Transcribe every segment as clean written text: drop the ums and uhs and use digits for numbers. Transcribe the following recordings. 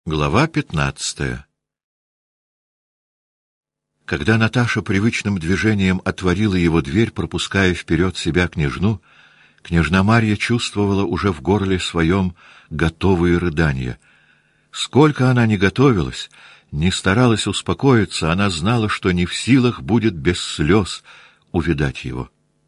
Глава 15. Когда Наташа привычным движением отворила его дверь, пропуская вперед себя княжну, княжна Марья чувствовала уже в горле своем готовые рыдания. Сколько она ни готовилась, ни старалась успокоиться, она знала, что не в силах будет без слез увидать его.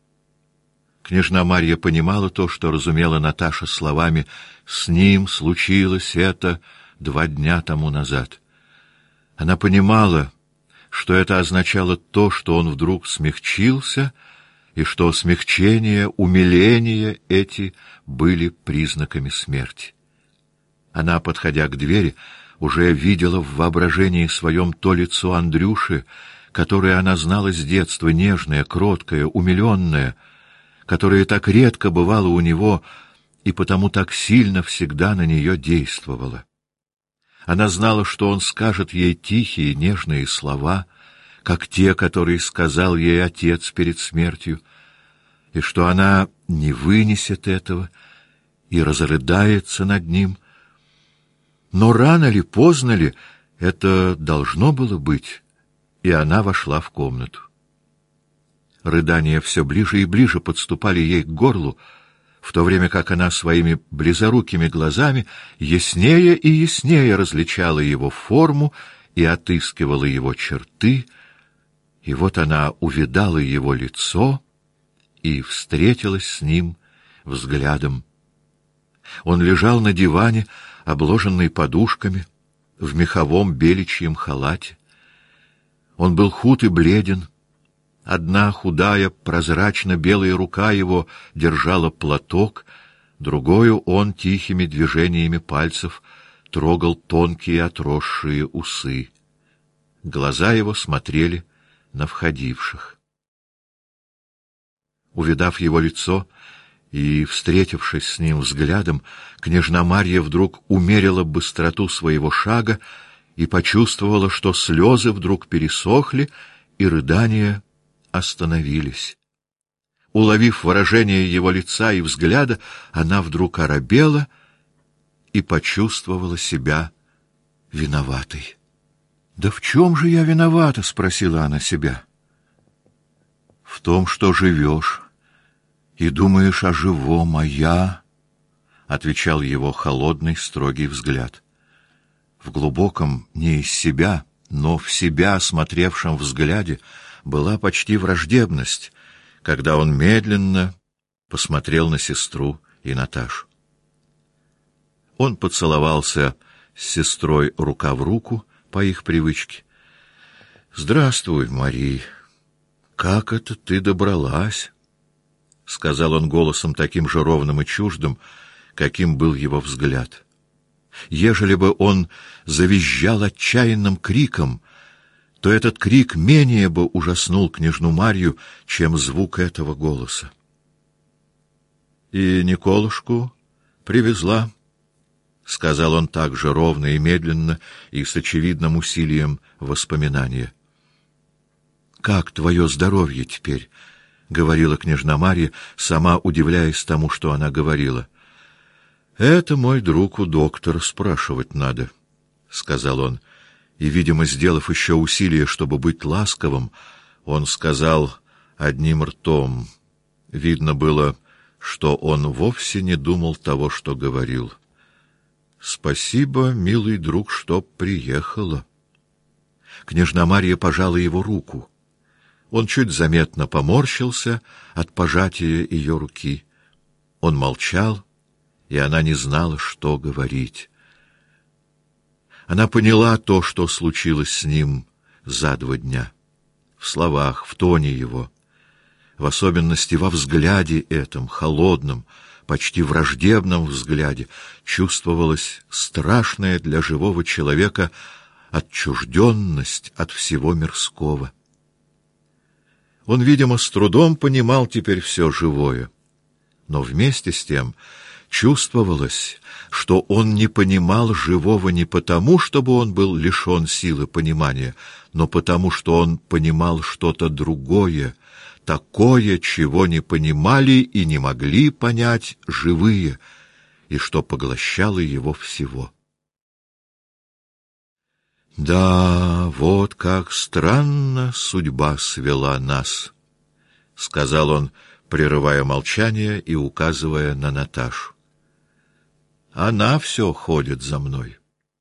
Княжна Марья понимала то, что разумела Наташа словами «с ним случилось это 2 дня тому назад». Она понимала, что это означало то, что он вдруг смягчился, и что смягчение, умиление эти были признаками смерти. Она, подходя к двери, уже видела в воображении своем то лицо Андрюши, которое она знала с детства, нежное, кроткое, умиленное, которое так редко бывало у него и потому так сильно всегда на нее действовало. Она знала, что он скажет ей тихие, нежные слова, как те, которые сказал ей отец перед смертью, и что она не вынесет этого и разрыдается над ним. Но рано ли, поздно ли, это должно было быть, и она вошла в комнату. Рыдания все ближе и ближе подступали ей к горлу, в то время как она своими близорукими глазами яснее и яснее различала его форму и отыскивала его черты, и вот она увидала его лицо и встретилась с ним взглядом. Он лежал на диване, обложенный подушками, в меховом беличьем халате. Он был худ и бледен. Одна худая, прозрачно-белая рука его держала платок, другою он тихими движениями пальцев трогал тонкие отросшие усы. Глаза его смотрели на входивших. Увидав его лицо и встретившись с ним взглядом, княжна Марья вдруг умерила быстроту своего шага и почувствовала, что слезы вдруг пересохли, и рыдания остановились. Уловив выражение его лица и взгляда, она вдруг оробела и почувствовала себя виноватой. «Да в чем же я виновата?» — спросила она себя. «В том, что живешь и думаешь о живом, а я...» — отвечал его холодный, строгий взгляд. В глубоком, не из себя, но в себя смотревшем взгляде была почти враждебность, когда он медленно посмотрел на сестру и Наташу. Он поцеловался с сестрой рука в руку по их привычке. «Здравствуй, Мари. Как это ты добралась?» — сказал он голосом таким же ровным и чуждым, каким был его взгляд. Ежели бы он завизжал отчаянным криком, то этот крик менее бы ужаснул княжну Марью, чем звук этого голоса. «И Николушку привезла», — сказал он так же ровно и медленно и с очевидным усилием воспоминания. «Как твое здоровье теперь?» — говорила княжна Марья, сама удивляясь тому, что она говорила. «Это, мой друг, у доктора спрашивать надо», — сказал он. И, видимо, сделав еще усилие, чтобы быть ласковым, он сказал одним ртом. Видно было, что он вовсе не думал того, что говорил. «Спасибо, милый друг, что приехала». Княжна Марья пожала его руку. Он чуть заметно поморщился от пожатия ее руки. Он молчал, и она не знала, что говорить. Она поняла то, что случилось с ним за 2 дня. В словах, в тоне его, в особенности во взгляде этом, холодном, почти враждебном взгляде, чувствовалась страшная для живого человека отчужденность от всего мирского. Он, видимо, с трудом понимал теперь все живое, но вместе с тем чувствовалось, что он не понимал живого не потому, чтобы он был лишен силы понимания, но потому, что он понимал что-то другое, такое, чего не понимали и не могли понять живые, и что поглощало его всего. Да, вот как странно судьба свела нас, — сказал он, прерывая молчание и указывая на Наташу. Она все ходит за мной.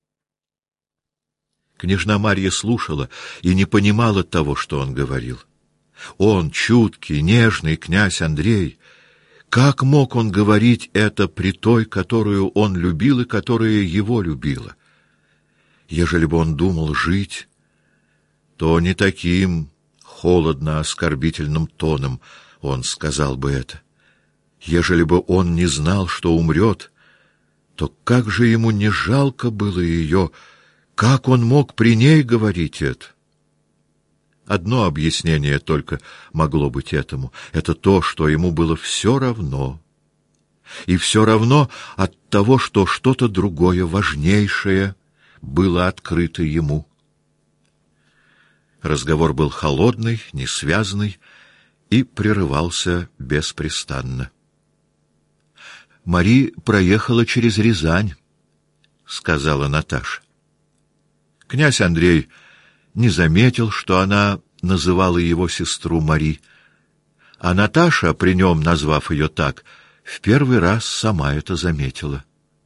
Княжна Марья слушала и не понимала того, что он говорил. Он, чуткий, нежный князь Андрей, как мог он говорить это при той, которую он любил и которая его любила? Ежели бы он думал жить, то не таким холодно-оскорбительным тоном он сказал бы это. Ежели бы он не знал, что умрет, то как же ему не жалко было ее, как он мог при ней говорить это? Одно объяснение только могло быть этому. Это то, что ему было все равно. И все равно от того, что что-то другое, важнейшее, было открыто ему. Разговор был холодный, несвязный и прерывался беспрестанно. «Мари проехала через Рязань», — сказала Наташа. Князь Андрей не заметил, что она называла его сестру Мари, а Наташа, при нем назвав ее так, в первый раз сама это заметила.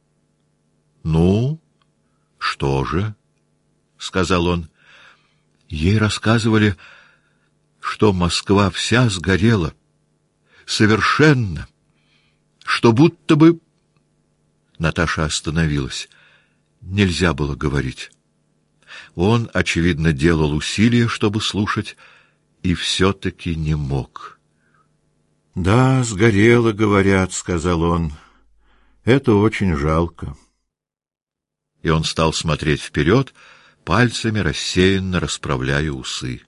«Ну, что же?» — сказал он. Ей рассказывали, что Москва вся сгорела, совершенно, что будто бы... Наташа остановилась. Нельзя было говорить. Он, очевидно, делал усилия, чтобы слушать, и все-таки не мог. «Да, сгорело, говорят», — сказал он. «Это очень жалко». И он стал смотреть вперед, пальцами рассеянно расправляя усы.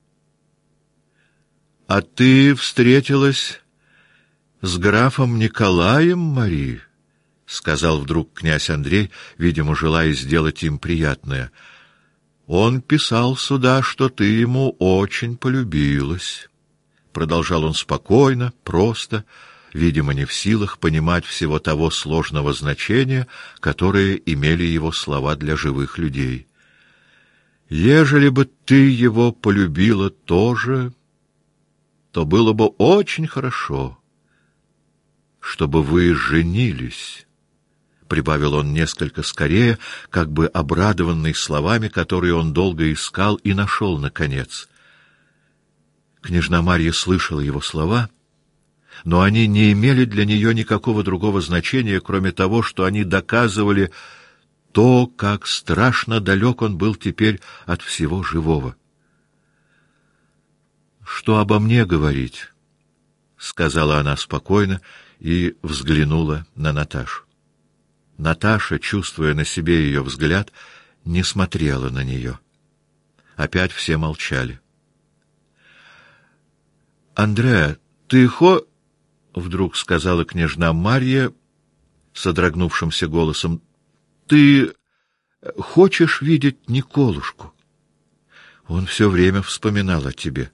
«А ты встретилась с графом Николаем, Мари?» — сказал вдруг князь Андрей, видимо, желая сделать им приятное. «Он писал сюда, что ты ему очень полюбилась». Продолжал он спокойно, просто, видимо, не в силах понимать всего того сложного значения, которое имели его слова для живых людей. «Ежели бы ты его полюбила тоже, то было бы очень хорошо, чтобы вы женились», — прибавил он несколько скорее, как бы обрадованный словами, которые он долго искал и нашел, наконец. Княжна Марья слышала его слова, но они не имели для нее никакого другого значения, кроме того, что они доказывали то, как страшно далек он был теперь от всего живого. «Что обо мне говорить?» — сказала она спокойно и взглянула на Наташу. Наташа, чувствуя на себе ее взгляд, не смотрела на нее. Опять все молчали. «Андреа, ты вдруг сказала княжна Марья содрогнувшимся голосом. «Ты хочешь видеть Николушку? Он все время вспоминал о тебе».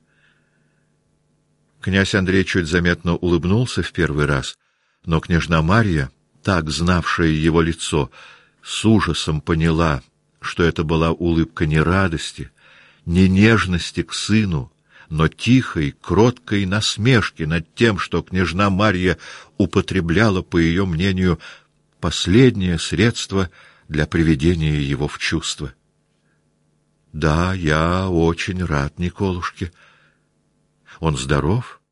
Князь Андрей чуть заметно улыбнулся в первый раз, но княжна Марья, так знавшая его лицо, с ужасом поняла, что это была улыбка не радости, не нежности к сыну, но тихой, кроткой насмешки над тем, что княжна Марья употребляла, по ее мнению, последнее средство для приведения его в чувство. «Да, я очень рад Николушке. Он здоров?»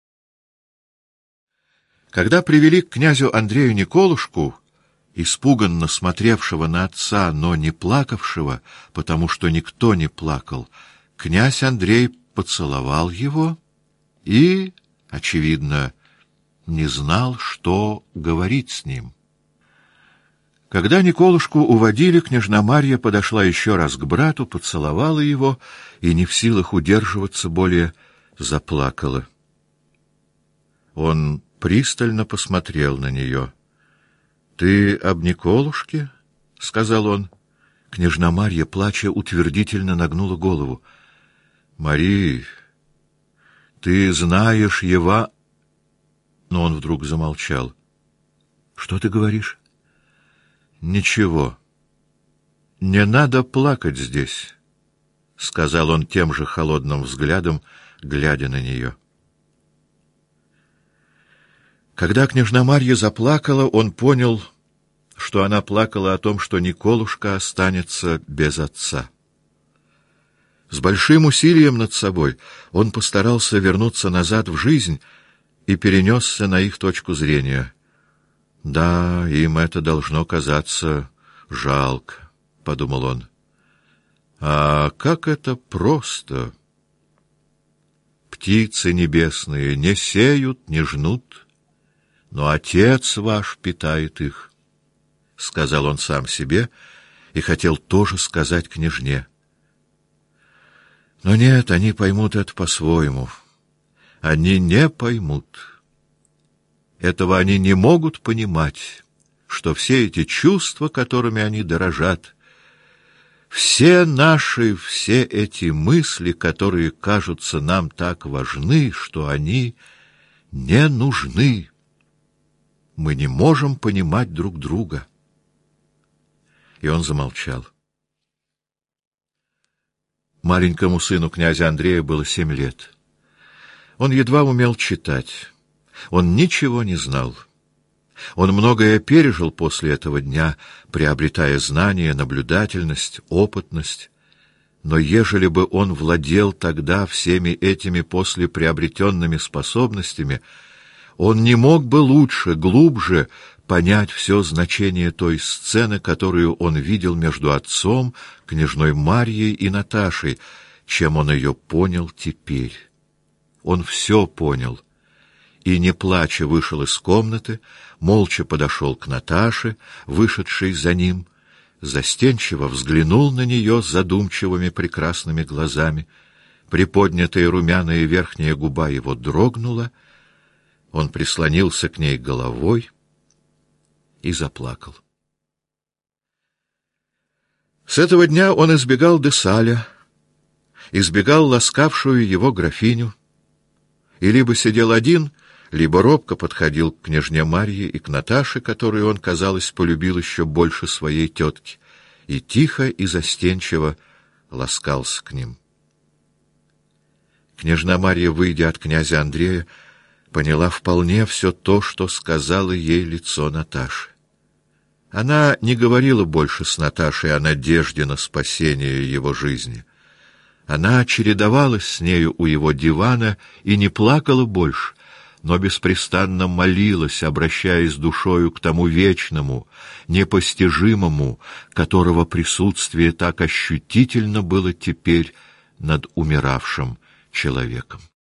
Когда привели к князю Андрею Николушку, испуганно смотревшего на отца, но не плакавшего, потому что никто не плакал, князь Андрей поцеловал его и, очевидно, не знал, что говорить с ним. Когда Николушку уводили, княжна Марья подошла еще раз к брату, поцеловала его и, не в силах удерживаться более, заплакала. Он пристально посмотрел на нее. «Ты об Николушке?» — сказал он. Княжна Марья, плача, утвердительно нагнула голову. «Мари, ты знаешь его...» Но он вдруг замолчал. «Что ты говоришь?» «Ничего. «Не надо плакать здесь», — сказал он тем же холодным взглядом, глядя на нее. Когда княжна Марья заплакала, он понял, что она плакала о том, что Николушка останется без отца. С большим усилием над собой он постарался вернуться назад в жизнь и перенесся на их точку зрения. «Да, им это должно казаться жалко», — подумал он. «А как это просто! Птицы небесные не сеют, не жнут, но Отец ваш питает их», — сказал он сам себе и хотел тоже сказать княжне. Но нет, они поймут это по-своему. Они не поймут. Этого они не могут понимать, что все эти чувства, которыми они дорожат, все эти мысли, которые кажутся нам так важны, что они не нужны. Мы не можем понимать друг друга. И он замолчал. Маленькому сыну князя Андрея было 7 лет. Он едва умел читать. Он ничего не знал. Он многое пережил после этого дня, приобретая знания, наблюдательность, опытность. Но ежели бы он владел тогда всеми этими послеприобретенными способностями, он не мог бы лучше, глубже понять все значение той сцены, которую он видел между отцом, княжной Марьей и Наташей, чем он ее понял теперь. Он все понял. И, не плача, вышел из комнаты, молча подошел к Наташе, вышедшей за ним, застенчиво взглянул на нее задумчивыми прекрасными глазами, приподнятая румяная верхняя губа его дрогнула, он прислонился к ней головой и заплакал. С этого дня он избегал Десаля, избегал ласкавшую его графиню, и либо сидел один, либо робко подходил к княжне Марье и к Наташе, которую он, казалось, полюбил еще больше своей тетки, и тихо и застенчиво ласкался к ним. Княжна Марья, выйдя от князя Андрея, поняла вполне все то, что сказала ей лицо Наташи. Она не говорила больше с Наташей о надежде на спасение его жизни. Она чередовалась с нею у его дивана и не плакала больше, но беспрестанно молилась, обращаясь душою к тому вечному, непостижимому, которого присутствие так ощутительно было теперь над умиравшим человеком.